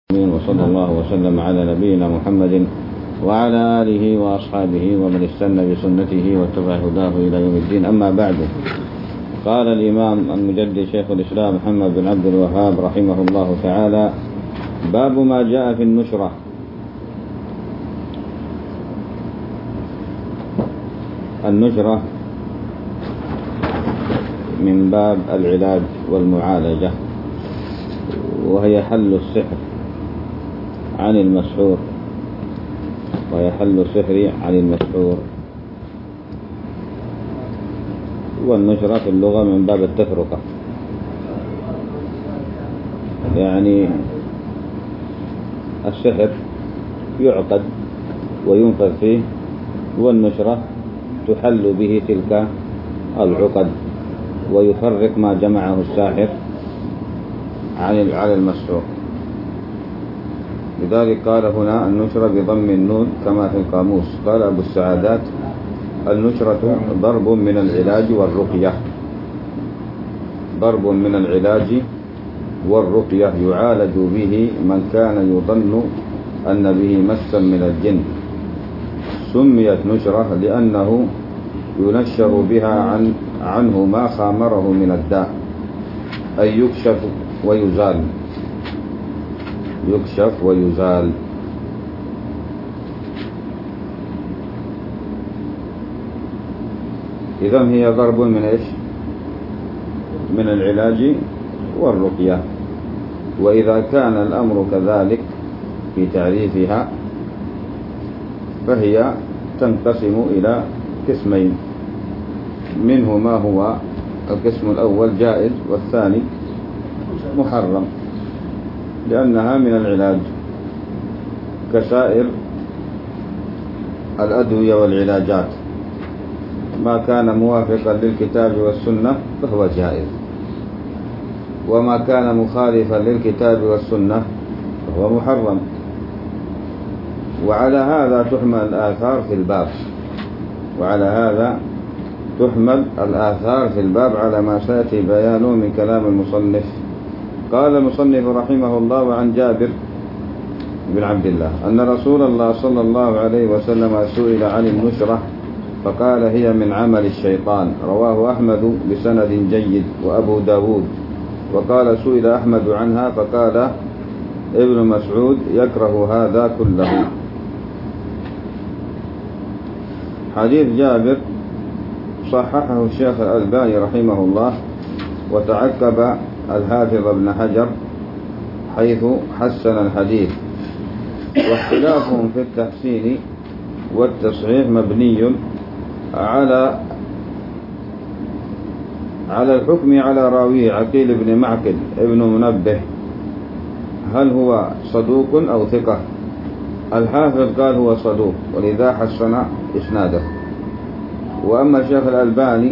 وصلى الله وسلم على نبينا محمد وعلى آله وأصحابه ومن استنى بسنته واتبع هداه إلى يوم الدين. أما بعد، قال الإمام المجدد شيخ الإسلام محمد بن عبد الوهاب رحمه الله تعالى: باب ما جاء في النشرة. النشرة من باب العلاج والمعالجة، وهي حل السحر عن المسحور، والنشرة في اللغة من باب التفرقة، يعني السحر يعقد وينفذ فيه، والنشرة تحل به تلك العقد ويفرق ما جمعه الساحر عن المسحور. لذلك قال هنا النشرة بضم النون كما في القاموس. قال أبو السعادات: النشرة ضرب من العلاج والرقية، ضرب من العلاج والرقية يعالج به من كان يظن أن به مسا من الجن. سميت نشرة لأنه ينشر بها عنه ما خامره من الداء، أي يكشف ويزال. إذن هي ضرب من إيش؟ من العلاج والرقية. وإذا كان الأمر كذلك في تعريفها فهي تنقسم إلى قسمين، منه ما هو القسم الأول جائز، والثاني محرم، لأنها من العلاج كسائر الأدوية والعلاجات. ما كان موافقا للكتاب والسنة فهو جائز، وما كان مخالفا للكتاب والسنة فهو محرم. وعلى هذا تحمل الآثار في الباب على ما سيأتي بيانه من كلام المصنف. قال المصنف رحمه الله: عن جابر بن عبد الله أن رسول الله صلى الله عليه وسلم سئل عن النشرة فقال: هي من عمل الشيطان. رواه أحمد بسند جيد وأبو داود. وقال: سئل أحمد عنها فقال ابن مسعود: يكره هذا كله. حديث جابر صححه الشيخ الألباني رحمه الله، وتعقب الحافظ ابن حجر حيث حسن الحديث. واختلافهم في التحسين والتصحيح مبني على الحكم على راويه عقيل بن معقل ابن منبه، هل هو صدوق أو ثقة؟ الحافظ قال هو صدوق، ولذا حسن إسناده. وأما الشيخ الألباني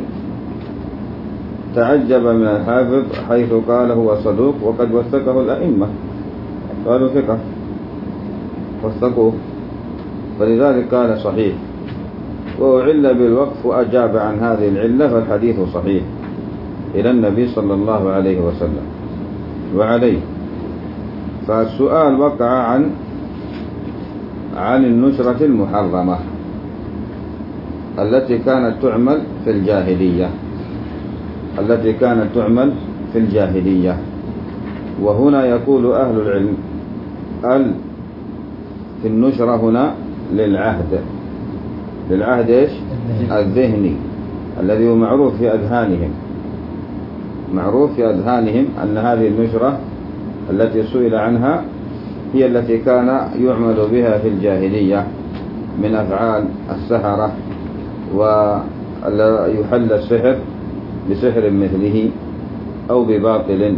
تعجب من الحافظ حيث قال هو صدوق وقد وثقه الأئمة، قالوا ثقة وثقوه، فلذلك قال صحيح. وأعل بالوقف وأجاب عن هذه العلة، فالحديث صحيح إلى النبي صلى الله عليه وسلم وعليه. فالسؤال وقع عن النشرة المحرمة التي كانت تعمل في الجاهلية. وهنا يقول أهل العلم في النشرة هنا للعهد إيش؟ الذهني، الذي هو معروف في أذهانهم أن هذه النشرة التي سئل عنها هي التي كان يعمل بها في الجاهلية من أفعال السحرة، ويحل السحر بسحر مثله أو بباطل.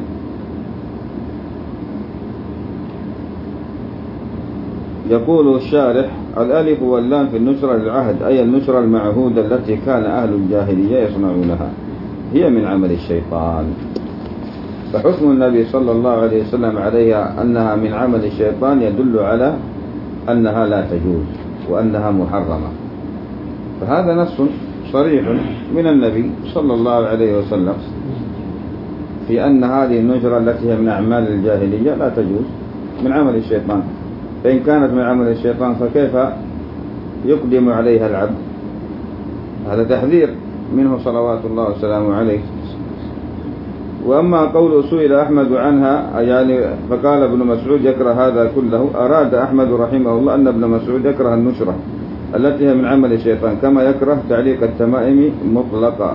يقول الشارح: الألف واللام في النشرة للعهد، أي النشرة المعهودة التي كان أهل الجاهلية يصنعونها، هي من عمل الشيطان. فحكم النبي صلى الله عليه وسلم عليها أنها من عمل الشيطان يدل على أنها لا تجوز وأنها محرمة. فهذا نص صريح من النبي صلى الله عليه وسلم في أن هذه النشرة التي هي من أعمال الجاهلية لا تجوز من عمل الشيطان، فإن كانت من عمل الشيطان فكيف يقدم عليها العبد؟ هذا تحذير منه صلوات الله وسلامه عليه. وأما قول سئل أحمد عنها يعني فقال ابن مسعود يكره هذا كله، أراد أحمد رحمه الله أن ابن مسعود يكره النشرة التي هي من عمل الشيطان كما يكره تعليق التمائم مطلقا.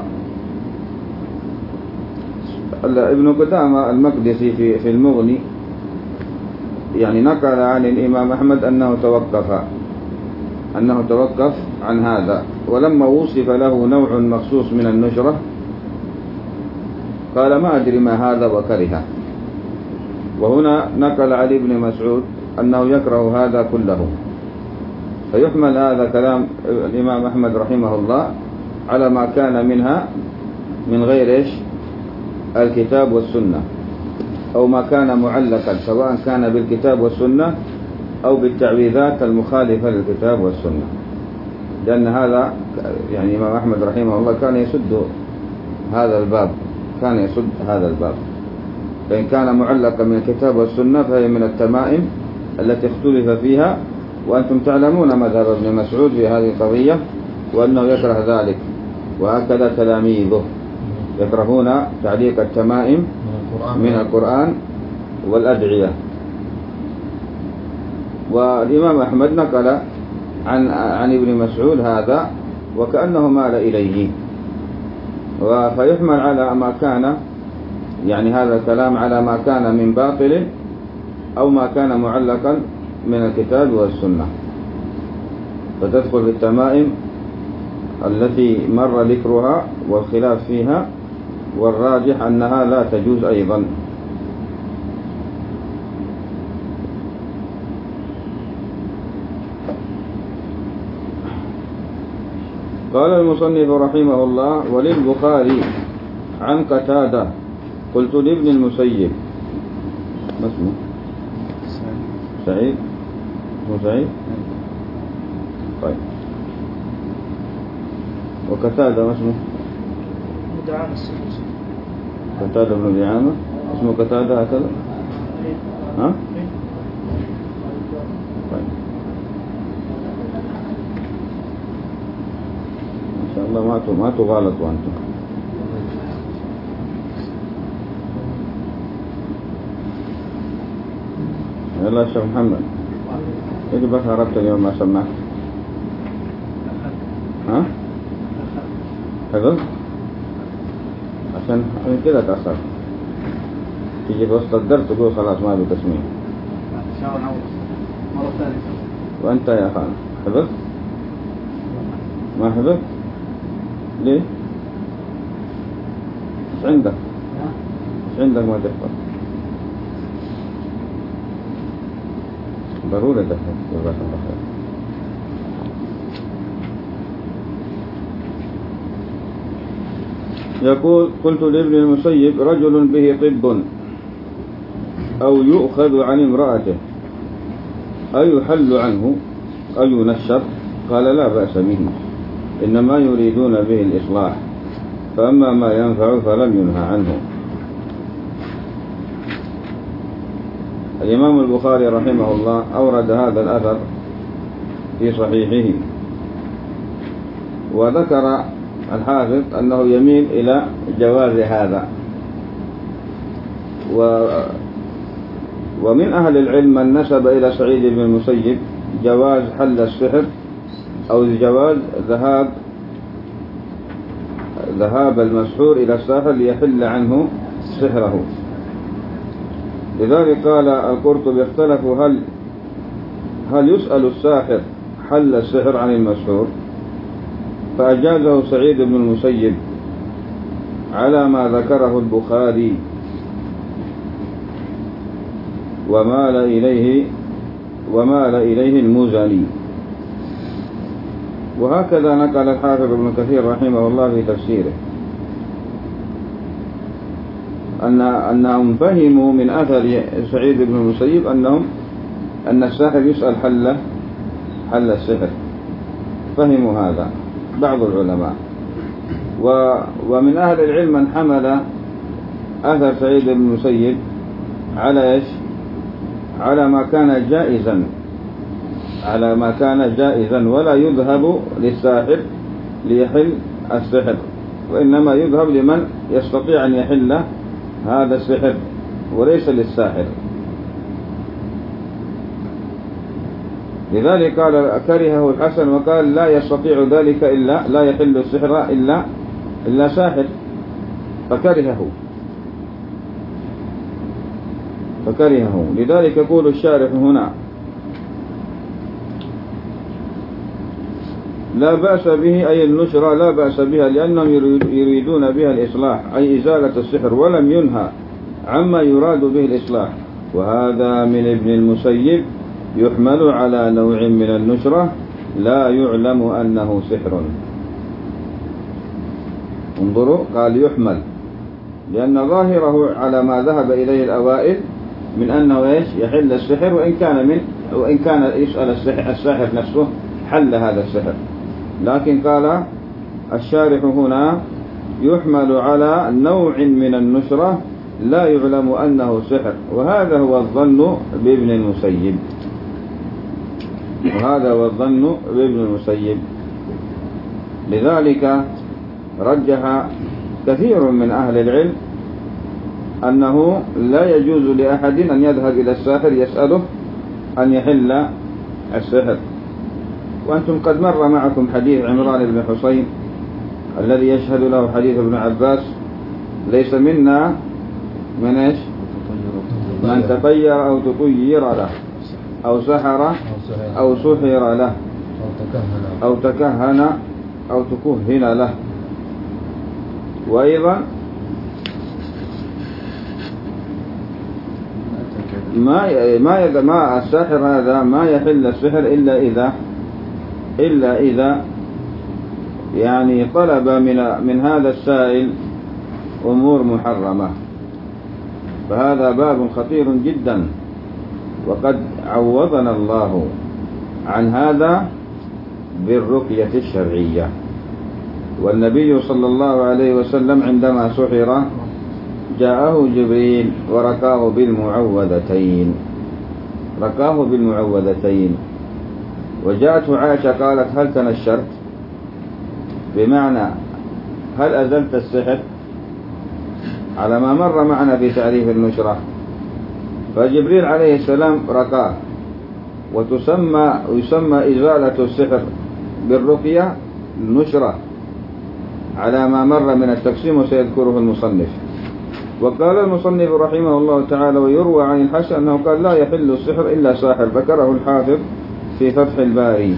ابن قدامة المقدسي في المغني يعني نقل عن الإمام أحمد أنه توقف عن هذا، ولما وصف له نوع مخصوص من النشرة قال ما أدري ما هذا وكره. وهنا نقل علي بن مسعود أنه يكره هذا كله، فيحمل هذا كلام الإمام أحمد رحمه الله على ما كان منها من غير الكتاب والسنة، أو ما كان معلقا سواء كان بالكتاب والسنة أو بالتعويذات المخالفة للكتاب والسنة، لأن هذا يعني الإمام أحمد رحمه الله كان يسد هذا الباب، فإن كان معلقا من الكتاب والسنة فهي من التمائم التي اختلف فيها، وأنتم تعلمون مذهب ابن مسعود في هذه القضية وأنه يكره ذلك، وهكذا تلاميذه يكرهون تعليق التمائم من القرآن والأدعية. والإمام أحمد نقل عن ابن مسعود هذا وكأنه مال إليه، فيحمل على ما كان يعني هذا الكلام على ما كان من باطل أو ما كان معلقا من الكتاب والسنة، فتدخل في التمائم التي مر ذكرها والخلاف فيها، والراجح أنها لا تجوز أيضا. قال المصنف رحمه الله وللبخاري عن قتادة قلت لابن المسيب ما اسمه؟ سعيد طيب، وقتادة ما اسمه؟ قتادة بن دعامة اسمه قتادة هكذا؟ ها؟ طيب ما شاء الله ما تغالطوا أنتم. يلا يا شيخ محمد إيش بس هربت اليوم ما سمعت؟ ها؟ حفظ؟ عشان كده تأخر تيجي في وسط الدرس تقول خلاص ما بي تسميع. وأنت يا خالد حفظ؟ ما حفظ؟ ليه؟ إيش عندك ما تحفظ؟ ضروري تحفظ جزاك الله خير. يقول قلت لابن المسيب رجل به طب أو يؤخذ عن امرأته أو يحل عنه أو ينشر؟ قال لا بأس به، إنما يريدون به الإصلاح، فأما ما ينفع فلم ينهى عنه. الإمام البخاري رحمه الله أورد هذا الأثر في صحيحه، وذكر الحافظ أنه يميل إلى جواز هذا، ومن أهل العلم من نسب إلى سعيد بن المسيب جواز حل السحر أو جواز ذهاب المسحور إلى الساحر ليحل عنه سحره. لذلك قال القرطبي اختلفوا هل يسأل الساحر حل السحر عن المسحور، فأجازه سعيد بن المسيب على ما ذكره البخاري ومال إليه المزني. وهكذا نقل الحافظ ابن كثير رحمه الله في تفسيره أنهم فهموا من أثر سعيد بن المسيب أن الساحر يسأل حل السحر، فهموا هذا بعض العلماء. ومن أهل العلم من حمل أثر سعيد بن المسيب على على ما كان جائزا ولا يذهب للساحر ليحل السحر، وإنما يذهب لمن يستطيع أن يحل هذا السحر وليس للساحر. لذلك قال كرهه الحسن وقال لا يستطيع ذلك إلا لا يحل السحر إلا ساحر، فكرهه. لذلك يقول الشارح هنا لا بأس به، أي النشرة لا بأس بها، لأنهم يريدون بها الإصلاح أي إزالة السحر، ولم ينهى عما يراد به الإصلاح. وهذا من ابن المسيب يحمل على نوع من النشرة لا يعلم أنه سحر. انظروا، قال يحمل لأن ظاهره على ما ذهب إليه الأوائل من أنه يحل السحر، وإن كان يسأل الساحر نفسه حل هذا السحر. لكن قال الشارح هنا يحمل على نوع من النشرة لا يعلم أنه سحر، وهذا هو الظن بابن المسيب. لذلك رجح كثير من أهل العلم أنه لا يجوز لأحد أن يذهب إلى الساحر يسأله أن يحل السحر. وأنتم قد مر معكم حديث عمران بن حسين الذي يشهد له حديث ابن عباس: ليس منا من تطير أو تطير له أو سحر أو سحر له أو تكهن أو تكهن له. وأيضا ما الساحر هذا ما يحل السحر إلا إذا يعني طلب من هذا السائل أمور محرمة، فهذا باب خطير جدا، وقد عوضنا الله عن هذا بالرقية الشرعية. والنبي صلى الله عليه وسلم عندما سحر جاءه جبريل ورقاه بالمعوذتين. وجاءته عائشة قالت: هل تنشرت؟ بمعنى هل أزلت السحر؟ على ما مر معنا في تعريف النشرة. فجبريل عليه السلام رقاه، ويسمى إزالة السحر بالرقية نشرة على ما مر من التقسيم وسيذكره المصنف. وقال المصنف رحمه الله تعالى: ويروى عن الحسن أنه قال لا يحل السحر إلا ساحر، ذكره الحافظ في فتح الباري.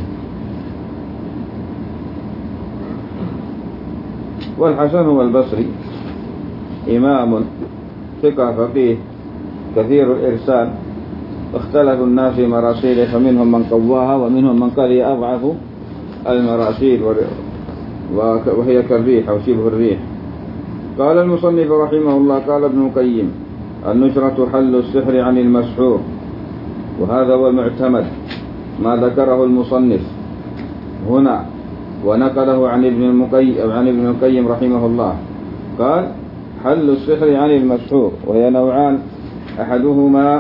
والحسن هو البصري، إمام ثقة فقيه كثير الإرسال، اختلف الناس في مراسيله، فمنهم من قواها ومنهم من قال هي أضعف المراسيل وهي كالريح أو شبه الريح. قال المصنف رحمه الله: قال ابن القيم: النشرة حل السحر عن المسحور، وهذا هو المعتمد ما ذكره المصنف هنا، ونقله عن ابن القيم رحمه الله. قال: حل السحر عن المسحور، وهي نوعان: أحدهما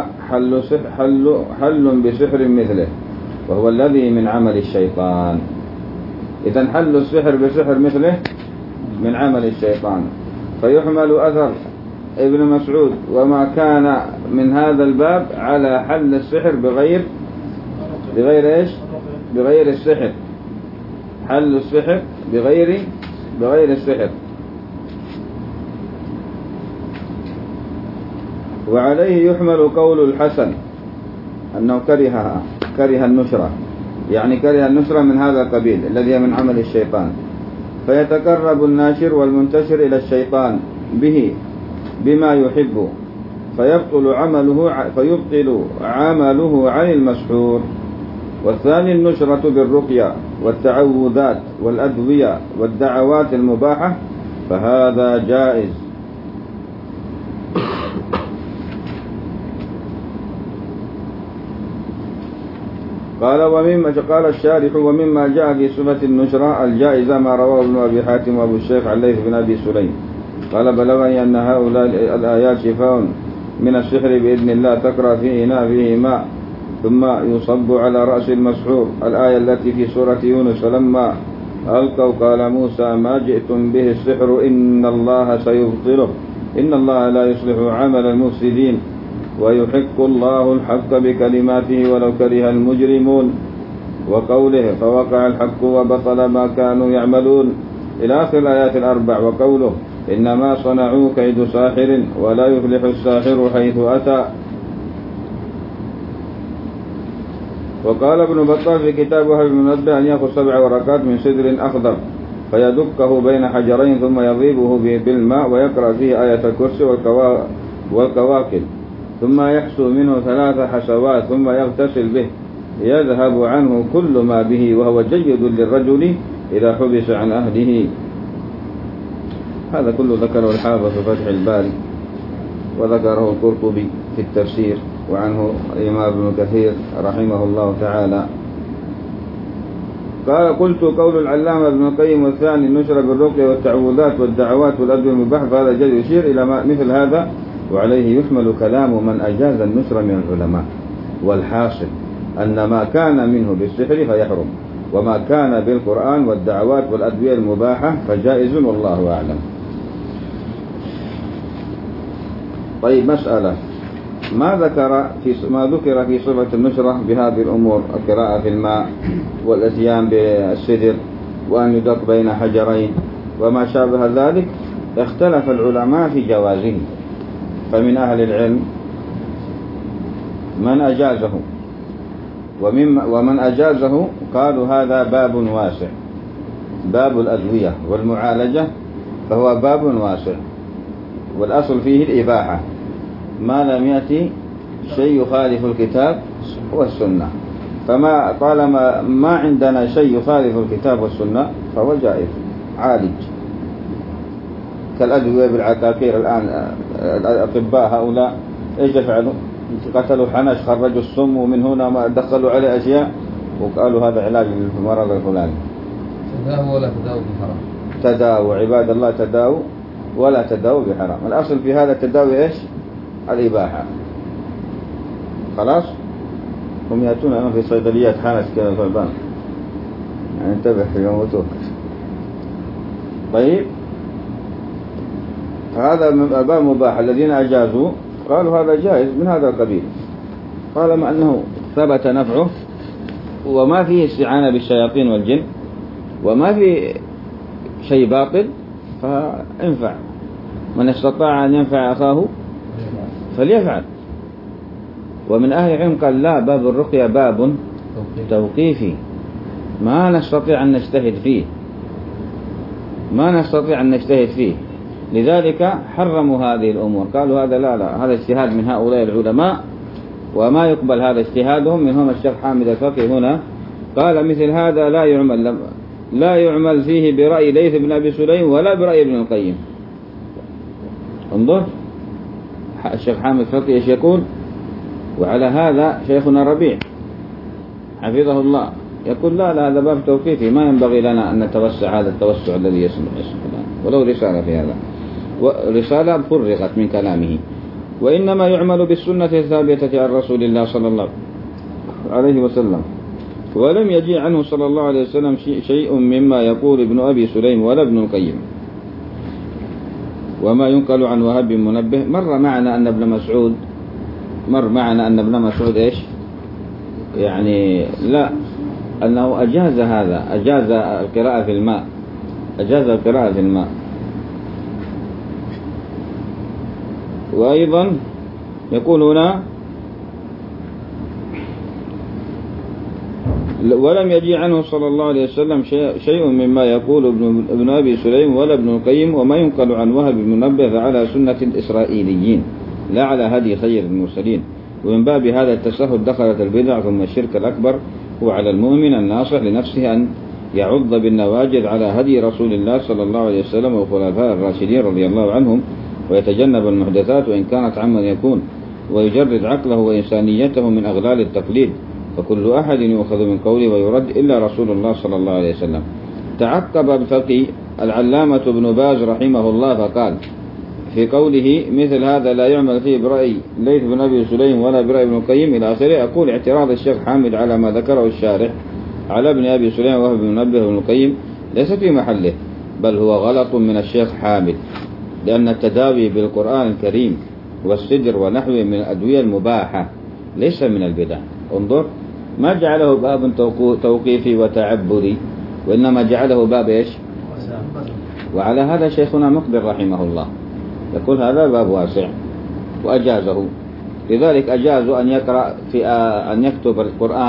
حل بسحر مثله، وهو الذي من عمل الشيطان. إذن حل السحر بسحر مثله من عمل الشيطان، فيحمل أثر ابن مسعود وما كان من هذا الباب على حل السحر بغير السحر، حل السحر بغير السحر. وعليه يحمل قول الحسن أنه كره النشرة، يعني كره النشرة من هذا القبيل الذي من عمل الشيطان، فيتقرب الناشر والمنتشر إلى الشيطان بما يحب، فيبطل عمله عن المسحور. والثاني النشرة بالرقية والتعوذات والأدوية والدعوات المباحة، فهذا جائز. قال الشارح: ومما جاء في صفة النشرة الجائزة ما رواه ابن أبي حاتم وأبو الشيخ عن ليث بن أبي سليم قال: بلغني أن هؤلاء الآيات شفاء من السحر بإذن الله تقرأ في إناء فيه ماء ثم يصب على رأس المسحور. الآية التي في سورة يونس لما ألقوا قال موسى ما جئتم به السحر إن الله سيبطله إن الله لا يصلح عمل المفسدين ويحق الله الحق بكلماته ولو كره المجرمون. وقوله فوقع الحق وبطل ما كانوا يعملون إلى آخر الآيات الأربع. وقوله إنما صنعوا كيد ساحر ولا يفلح الساحر حيث أتى. وقال ابن بطال في كتابه المنبه أن يأخذ 7 ورقات من سدر أخضر فيدكه بين حجرين ثم يضيبه بالماء ويقرأ فيه آية الكرسي والكواكب ثم يحسو منه 3 حسوات ثم يغتسل به يذهب عنه كل ما به وهو جيد للرجل إذا حبس عن أهله. هذا كله ذكره الحافظ في فتح الباري وذكره القرطبي في التفسير وعنه الإمام ابن كثير رحمه الله تعالى. قال قلت قول العلامة ابن القيم والثاني النشر بالرقية والتعوذات والدعوات والأدوية المباحة فهذا جد يشير إلى مثل هذا وعليه يحمل كلام من أجاز النشر من العلماء. والحاصل أن ما كان منه بالسحر فيحرم وما كان بالقرآن والدعوات والأدوية المباحة فجائز والله أعلم. طيب مسألة ما ذكر في صفة النشرة بهذه الأمور القراءة في الماء والاتيان بالسدر وأن يدق بين حجرين وما شابه ذلك اختلف العلماء في جوازه. فمن أهل العلم من أجازه ومن أجازه قالوا هذا باب واسع. باب الأدوية والمعالجة فهو باب واسع والأصل فيه الإباحة ما لم يأتي شيء يخالف الكتاب والسنة. فما طالما ما عندنا شيء يخالف الكتاب والسنة فهو جائز عالج كالأدوية بالعكاكير. الآن الأطباء هؤلاء إيش يفعلوا؟ قتلوا حنش خرجوا السم ومن هنا ما دخلوا عليه أشياء وقالوا هذا علاج للمرض الفلاني. تداووا ولا تداووا بحرام. تداووا عباد الله تداووا ولا تداووا بحرام. الأصل في هذا التداوي إيش؟ الإباحة. خلاص هم يأتون في صيدليات حانس كذا فالبان يعني انتبه في يوم وتوك. طيب هذا الباب مباح. الذين أجازوا قالوا هذا جائز من هذا القبيل طالما أنه ثبت نفعه وما فيه استعانة بالشياطين والجن وما فيه شيء باطل فانفع. من استطاع أن ينفع أخاه فليفعل. ومن أهل العلم قال لا باب الرقية باب توقيفي ما نستطيع أن نجتهد فيه لذلك حرموا هذه الأمور. قالوا هذا لا هذا اجتهاد من هؤلاء العلماء وما يقبل هذا اجتهادهم. منهم الشيخ حامد الفقي هنا قال مثل هذا لا يعمل فيه برأي ليث بن أبي سليم ولا برأي ابن القيم. انظر الشيخ حامد الفقي ايش يقول. وعلى هذا شيخنا ربيع حفظه الله يقول لا هذا باب توقيفي ما ينبغي لنا أن نتوسع هذا التوسع الذي يسمع ولو رسالة في هذا ورسالة فرغت من كلامه. وإنما يعمل بالسنة الثابتة عن رسول الله صلى الله عليه وسلم ولم يجي عنه صلى الله عليه وسلم شيء مما يقول ابن أبي سليم ولا ابن القيم. وما ينقل عن وهب منبه مر معنا أن ابن مسعود إيش يعني لا أنه أجاز هذا أجاز القراءة في الماء. وأيضا يقول هنا ولم يجي عنه صلى الله عليه وسلم شيء مما يقول ابن أبي سليم ولا ابن القيم. وما ينقل عن وهب منبه فعلى سنة الإسرائيليين لا على هدي خير المرسلين. ومن باب هذا التسهل دخلت البدع ثم الشرك الأكبر. وعلى المؤمن الناصح لنفسه أن يعض بالنواجذ على هدي رسول الله صلى الله عليه وسلم وخلفاء الراشدين رضي الله عنهم ويتجنب المحدثات وإن كانت عمن يكون ويجرد عقله وإنسانيته من أغلال التقليد. فكل أحد يؤخذ من قوله ويرد إلا رسول الله صلى الله عليه وسلم. تعقب الفقيه العلامة ابن باز رحمه الله فقال في قوله مثل هذا لا يعمل فيه برأي ليث بن أبي سليم ولا برأي ابن القيم إلى آخره. أقول اعتراض الشيخ حامد على ما ذكره الشارح على ابن أبي سليم وهو ابن منبه وابن القيم ليس في محله، بل هو غلط من الشيخ حامد، لأن التداوي بالقرآن الكريم والسدر ونحوه من الأدوية المباحة ليس من البدع. انظر، ما جعله باب توقيفي وتعبدي، وإنما جعله باب إيش؟ وعلى هذا شيخنا مقبل رحمه الله يقول هذا باب واسع وأجازه. لذلك أجازوا أن يقرأ في أن يكتب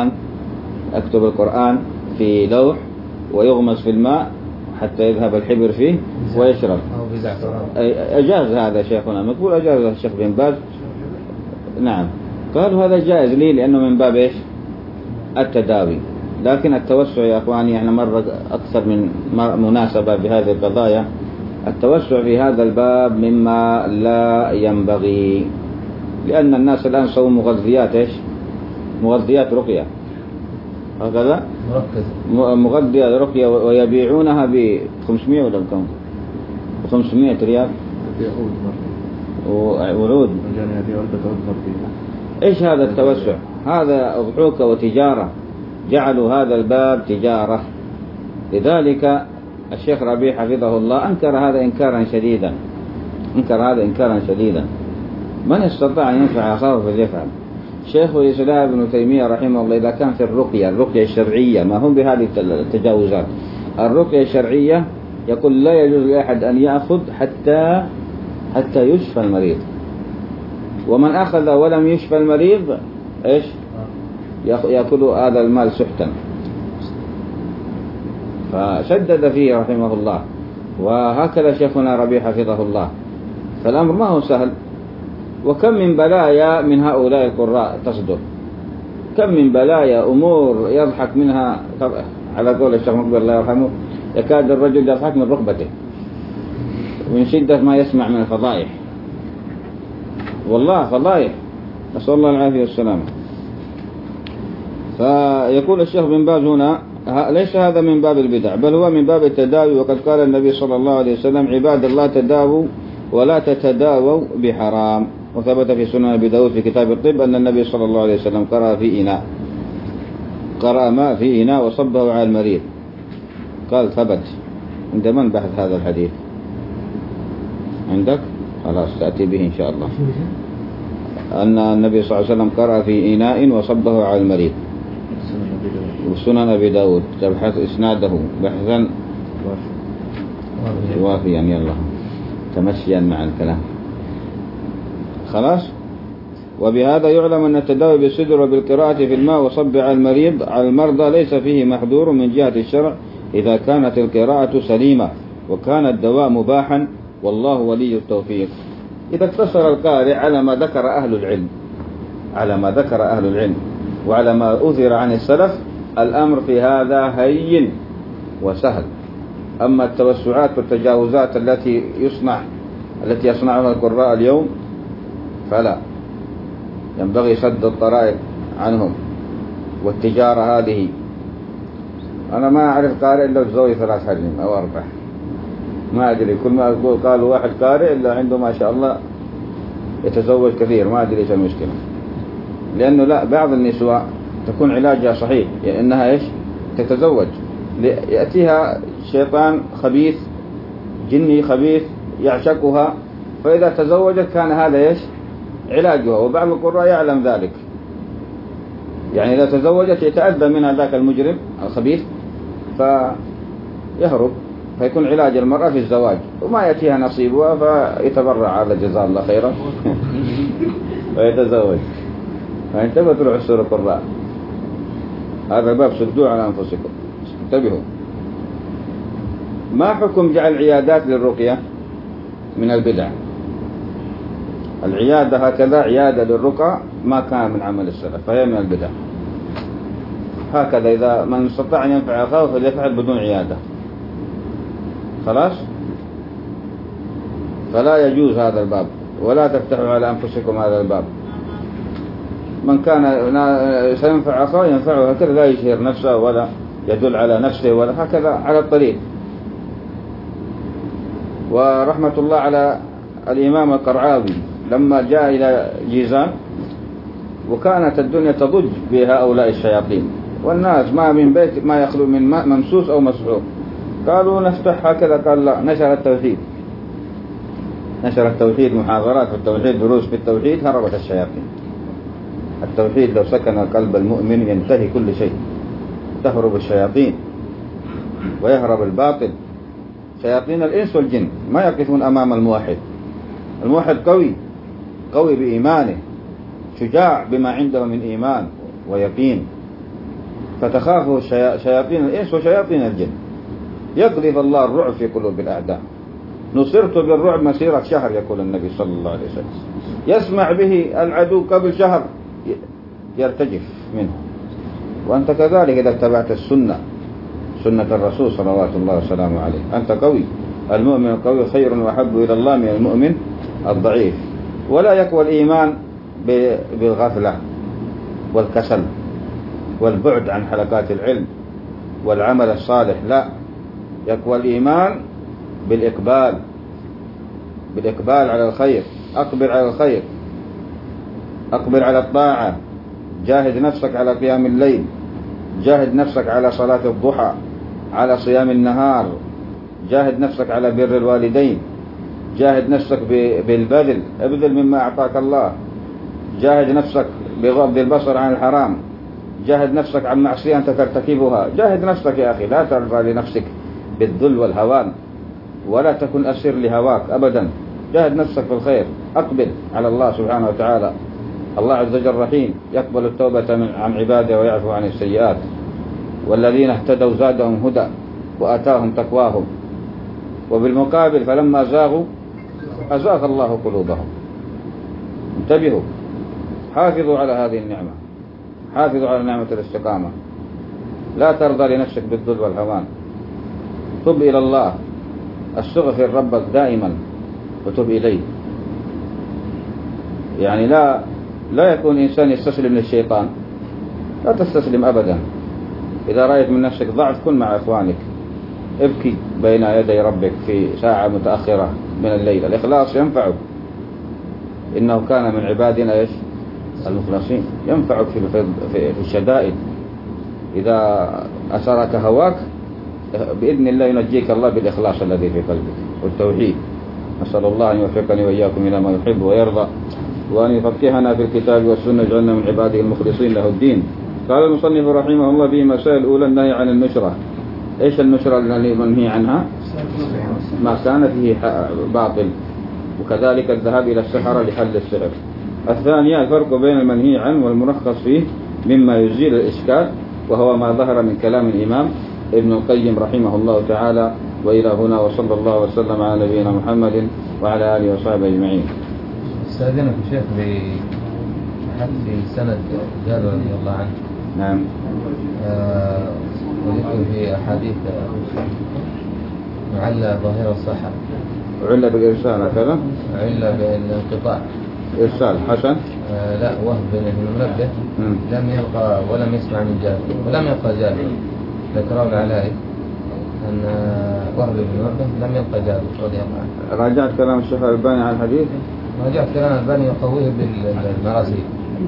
القرآن في لوح ويغمس في الماء حتى يذهب الحبر فيه ويشرب. أجاز هذا شيخنا مقبول، أجاز الشيخ بن باز. نعم، قالوا هذا جائز لي لأنه من باب إيش؟ التداوي. لكن التوسع يا أخواني، احنا مرة أكثر من مناسبة بهذه القضايا، التوسع في هذا الباب مما لا ينبغي، لأن الناس الآن سووا مغذيات إيش؟ مغذيات رقية، هكذا مغذيات رقية، ويبيعونها ب 500 ولا بكم؟ 500 ريال وعود. إيش هذا التوسع؟ هذا أضحوك وتجارة، جعلوا هذا الباب تجارة. لذلك الشيخ ربيع حفظه الله أنكر هذا إنكارا شديدا. من استطاع أن ينفع أخاه فليفعل. شيخ الإسلام ابن تيمية رحمه الله إذا كان في الرقية الشرعية، ما هم بهذه التجاوزات، الرقية الشرعية يقول لا يجوز لأحد أن يأخذ حتى يشفى المريض، ومن أخذ ولم يشفى المريض إيش؟ يأكل هذا المال سحتا. فشدد فيه رحمه الله، وهكذا شيخنا ربيع حفظه الله. فالأمر ما هو سهل، وكم من بلايا من هؤلاء القراء تصدر، كم من بلايا أمور يضحك منها، على قول الشيخ مقبل الله يرحمه يكاد الرجل يضحك من ركبته من شدة ما يسمع من الفضائح، والله فضائح، نسأل الله العافية والسلامة. فيقول الشيخ بن باز هنا ليس هذا من باب البدع، بل هو من باب التداوي. وقد قال النبي صلى الله عليه وسلم عباد الله تداووا ولا تتداووا بحرام. وثبت في سنن أبي داود في كتاب الطب أن النبي صلى الله عليه وسلم قرأ ماء في إناء وصبه على المريض. قال ثبت. عند من بحث هذا الحديث؟ عندك؟ خلاص تأتي به إن شاء الله. أن النبي صلى الله عليه وسلم قرأ في إناء وصبه على المريض، وسنن أبي داود تبحث إسناده بحثا وافيا، يلا تمشيا مع الكلام خلاص. وبهذا يعلم أن التداوي بالسدر وبالقراءة في الماء وصب على المرضى ليس فيه محذور من جهة الشرع إذا كانت القراءة سليمة وكان الدواء مباحا، والله ولي التوفيق. إذا اقتصر القارئ على ما ذكر أهل العلم وعلى ما أثر عن السلف، الأمر في هذا هين وسهل. أما التوسعات والتجاوزات التي يصنعها القراء اليوم فلا، ينبغي سد الطرائق عنهم. والتجارة هذه، أنا ما أعرف قارئ إلا تزوج 3 حريم أو 4، ما أدري. كل ما أقول قالوا واحد قارئ إلا عنده ما شاء الله يتزوج كثير، ما أدري إيش المشكلة. لأنه لا، بعض النسوة تكون علاجها صحيح، يعني إنها إيش؟ تتزوج، يأتيها شيطان خبيث جني خبيث يعشقها، فإذا تزوجت كان هذا إيش؟ علاجها. وبعض القراء يعلم ذلك، يعني إذا تزوجت يتأذى منها ذاك المجرم الخبيث فيهرب، فيكون علاج المرأة في الزواج، وما يأتيها نصيبها فيتبرع على جزاء الله خيرا ويتزوج. فانتبهوا لعسور القراء، هذا الباب سدوه على أنفسكم، انتبهوا. ما حكم جعل عيادات للرقية من البدع؟ العيادة هكذا، عيادة للرقى ما كان من عمل السلف، فهي من البدع. هكذا إذا من استطاع أن ينفع أخاه فليفعل بدون عيادة، خلاص. فلا يجوز هذا الباب، ولا تفتحوا على أنفسكم هذا الباب. من كان سينفع أخاه ينفعه هكذا، لا يشهر نفسه ولا يدل على نفسه ولا هكذا على الطريق. ورحمة الله على الإمام القرعاوي لما جاء إلى جيزان وكانت الدنيا تضج بهؤلاء الشياطين، والناس ما من بيت ما يخلو من ماء ممسوس أو مسحوق، قالوا نفتح هكذا، قال لا، نشر التوحيد، نشر التوحيد، محاضرات في التوحيد، دروس في التوحيد، هربت الشياطين. التوحيد لو سكن قلب المؤمن ينتهي كل شيء، تهرب الشياطين ويهرب الباطل. شياطين الإنس والجن ما يقفون أمام الموحد. الموحد قوي، قوي بإيمانه، شجاع بما عنده من إيمان ويقين، فتخافه شياطين الإنس وشياطين الجن. يقذف الله الرعب في قلوب الأعداء. نصرت بالرعب مسيرة شهر، يقول النبي صلى الله عليه وسلم. يسمع به العدو قبل شهر يرتجف منه. وأنت كذلك إذا اتبعت السنة، سنة الرسول صلوات الله وسلامه عليه، أنت قوي. المؤمن القوي خير وأحب إلى الله من المؤمن الضعيف. ولا يقوى الإيمان بالغفلة والكسل والبعد عن حلقات العلم والعمل الصالح، لا، يقوى الإيمان بالإقبال على الخير. أقبل على الخير، أقبل على الطاعة، جاهد نفسك على قيام الليل، جاهد نفسك على صلاة الضحى، على صيام النهار، جاهد نفسك على بر الوالدين، جاهد نفسك بالبذل، ابذل مما أعطاك الله، جاهد نفسك بغض البصر عن الحرام، جاهد نفسك عن معصية أنت ترتكبها، جاهد نفسك يا أخي، لا ترضى لنفسك بالذل والهوان، ولا تكن أسير لهواك أبدا. جاهد نفسك في الخير، أقبل على الله سبحانه وتعالى. الله عز وجل رحيم، يقبل التوبة عن عباده ويعفو عن السيئات. والذين اهتدوا زادهم هدى وآتاهم تقواهم، وبالمقابل فلما زاغوا أزاغ الله قلوبهم. انتبهوا، حافظوا على هذه النعمة، حافظوا على نعمة الاستقامة. لا ترضى لنفسك بالذل والهوان. تب إلى الله، استغفر ربك دائما وتب إليه. يعني لا يكون إنسان يستسلم للشيطان، لا تستسلم أبدا. إذا رأيت من نفسك ضعف كن مع إخوانك، ابكي بين يدي ربك في ساعة متأخرة من الليل. الإخلاص ينفعك، إنه كان من عبادنا المخلصين. ينفعك في الشدائد. إذا أسرك هواك بإذن الله ينجيك الله بالإخلاص الذي في قلبك والتوحيد. نسأل الله أن يوفقني وإياكم إلى ما يحب ويرضى، وأن يفقهنا في الكتاب والسنة، يجعلنا من عباده المخلصين له الدين. قال المصنف رحمه الله في مسائل الأولى النهي عن النشرة. إيش النشرة التي منهي عنها؟ ما كان فيه باطل، وكذلك الذهاب إلى السحرة لحل السحر. الثانية الفرق بين المنهي عنه والمرخص فيه مما يزيل الإشكال، وهو ما ظهر من كلام الإمام ابن القيم رحمه الله تعالى. وإلى هنا، وصلى الله وسلم على نبينا محمد وعلى آله وصحبه أجمعين. استاذنك الشيخ بحدث سند جابر رضي الله عنه. نعم. وذكر في أحاديث علّ ظاهر الصحة، علّ بالإرسال هكذا، علّ بالانقطاع، إرسال حسن. لا، وهب بن المنبه لم يلقى ولم يسمع من جابر ولم يلقى جابر. ذكره العلائي أن وهب بن المنبه لم يلقى جابر رضي الله عنه. راجعت كلام الشيخ الألباني عن الحديث، راجعت كلام الألباني يقويه بالمراسيل.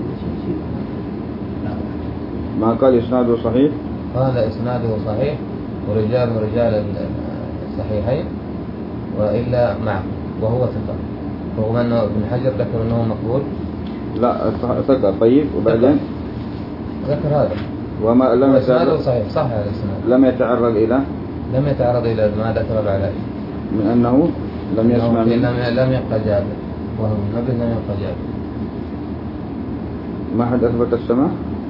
ما قال إسناده صحيح؟ قال إسناده صحيح ورجال الصحيحين، وإلا معه وهو ثقة، رغم أنه ابن حجر ذكر أنه مقبول. لا، ثقة. طيب، وبعدين ذكر هذا وما لم إسناده صحيح، صح هذا الإسناد. لم يتعرض إلى ما ذكر العلائي من أنه لم يسمع لم يبقى جابر، وهو النبي لم يبقى جابر. ما حد أثبت السماع،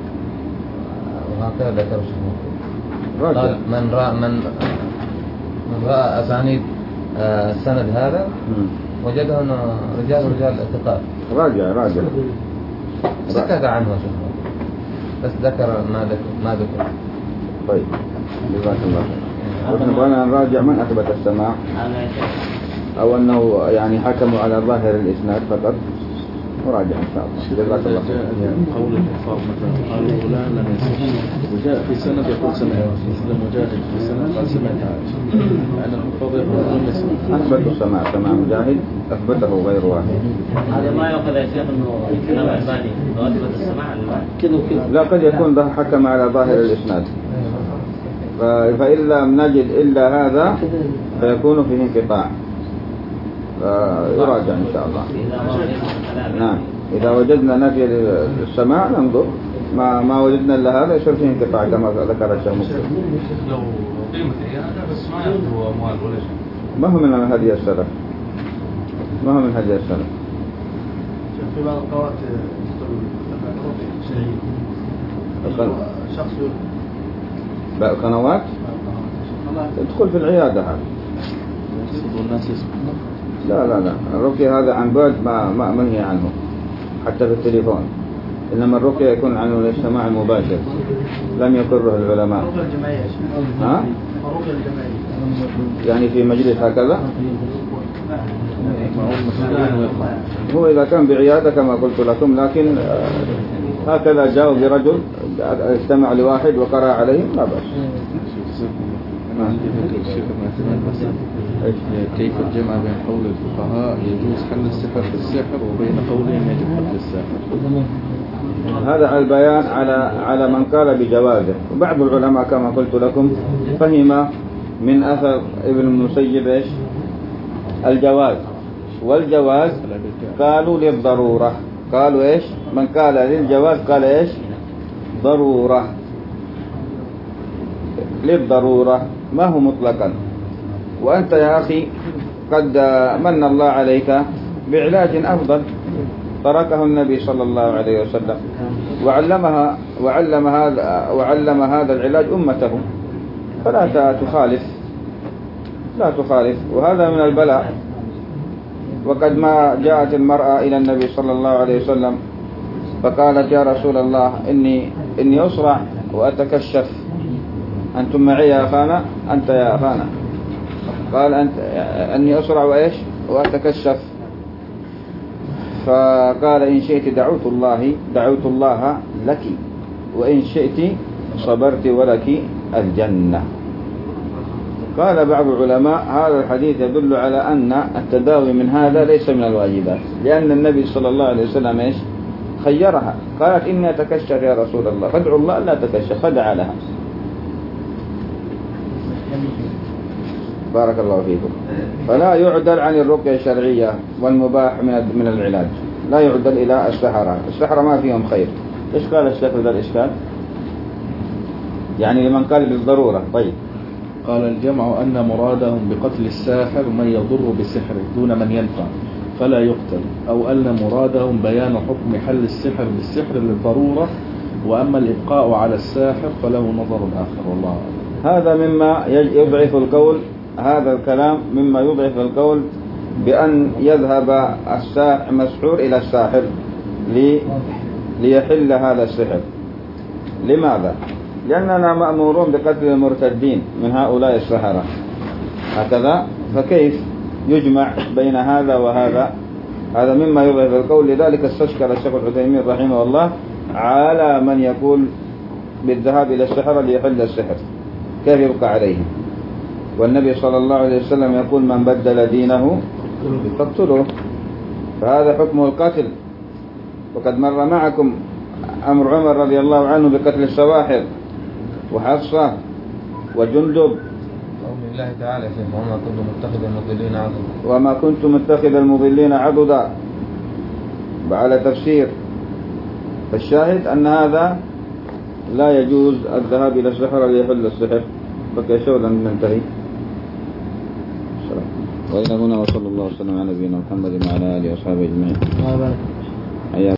وهكذا ذكر الشيخ. قال من رأى أسانيد السند هذا وجده أنه رجال الثقات. راجع سكت عنه شيخ، بس ذكر ما ذكر. طيب، جزاك الله خير. نبغى نراجع من أثبت السماع، أو أنه يعني حكموا على ظاهر الإسناد فقط. وراجع إن شاء الله. جزاك الله خير. قول الحفاظ مثلا قالوا فلان لم يسمع وجاء في سند يقول سمعت مثل مجاهد في سند قال سمعت عائشة لأن الحفاظ يقول لم يسمع. أثبتوا السماع، سماع مجاهد أثبته غير واحد. هذا ما يؤخذ يا شيخ إنه كلام الألباني لو أثبت السماع كذا وكذا. لا، قد يكون ده حكم على ظاهر الإسناد، فإن لم نجد إلا هذا فيكون فيه انقطاع، يراجع إن شاء الله. نعم، إذا وجدنا نفي السماع ننظر، ما وجدنا إلا هذا يصير فيه انقطاع كما ذكر الشيخ مسلم. لو قيمة عيادة بس ما يأخذوا أموال ولا شيء. ما هو من هدي السلف، ما هو من هدي السلف. في بعض القنوات شخص بقى قنوات تدخل في العيادة هذا. لا الرقية هذا عن بعد ما منهي عنه حتى في التليفون، إنما الرقية يكون عنه الاجتماع المباشر لم يقره العلماء. ها؟ يعني في مجلس هكذا. هو إذا كان بعيادة كما قلت لكم، لكن هكذا جاءوا برجل استمع لواحد وقرأ عليه لا بأس. كيف الجمع بين قول الفقهاء يجوز حل السحر بالسحر وبين قولهم يجب حل السحر؟ هذا على البيان على من قال بجوازه. وبعض العلماء كما قلت لكم فهم من أثر ابن المسيب إيش الجواز، والجواز قالوا للضرورة، قالوا إيش من قال للجواز قال إيش ضرورة، للضرورة ما هو مطلقا. وأنت يا أخي قد من الله عليك بعلاج أفضل تركه النبي صلى الله عليه وسلم وعلم هذا العلاج أمته، فلا تخالف، لا تخالف. وهذا من البلاء. وقد ما جاءت المرأة إلى النبي صلى الله عليه وسلم فقالت يا رسول الله إني أسرع وأتكشف، أنتم معي يا أخانا، أنت يا أخانا. قال أني أسرع وإيش وأتكشف. فقال إن شئت دعوت الله لك، وإن شئت صبرت ولك الجنة. قال بعض العلماء هذا الحديث يدل على أن التداوي من هذا ليس من الواجبات، لأن النبي صلى الله عليه وسلم إيش خيرها، قالت إني أتكشف يا رسول الله، فادعوا الله لا تكشف، فدعا لها. بارك الله فيكم. فلا يعدل عن الرقية الشرعية والمباح من العلاج، لا يعدل إلى السحرة ما فيهم خير. إيش قال الشيخ ذا الإشكال؟ يعني لمن قال بالضرورة. طيب، قال الجمع أن مرادهم بقتل الساحر من يضر بسحره دون من ينفع فلا يقتل، أو أن مرادهم بيان حكم حل السحر بالسحر للضرورة، وأما الإبقاء على الساحر فله نظر آخر والله أعلم. هذا مما يضعف القول، هذا الكلام مما يضعف القول بأن يذهب المسحور إلى الساحر ليحل هذا السحر. لماذا؟ لأننا مأمورون بقتل المرتدين من هؤلاء السحرة هكذا، فكيف يجمع بين هذا وهذا؟ هذا مما يضعف القول. لذلك استشكل الشيخ العثيمين رحمه الله على من يقول بالذهاب إلى السحرة ليحل السحر، كيف يبقى عليهم؟ والنبي صلى الله عليه وسلم يقول من بدل دينه فاقتلوه، فهذا حكمه القتل. وقد مر معكم أمر عمر رضي الله عنه بقتل السواحر وحفصة وجندب. قول الله تعالى وما كنت متخذ المضلين عضدا على تفسير. فالشاهد أن هذا لا يجوز الذهاب إلى السحر ليحل السحر. بقي شغلا ننتهي. وإلى هنا وصلى الله وسلم على نبينا محمد وعلى آله وصحبه أجمعين.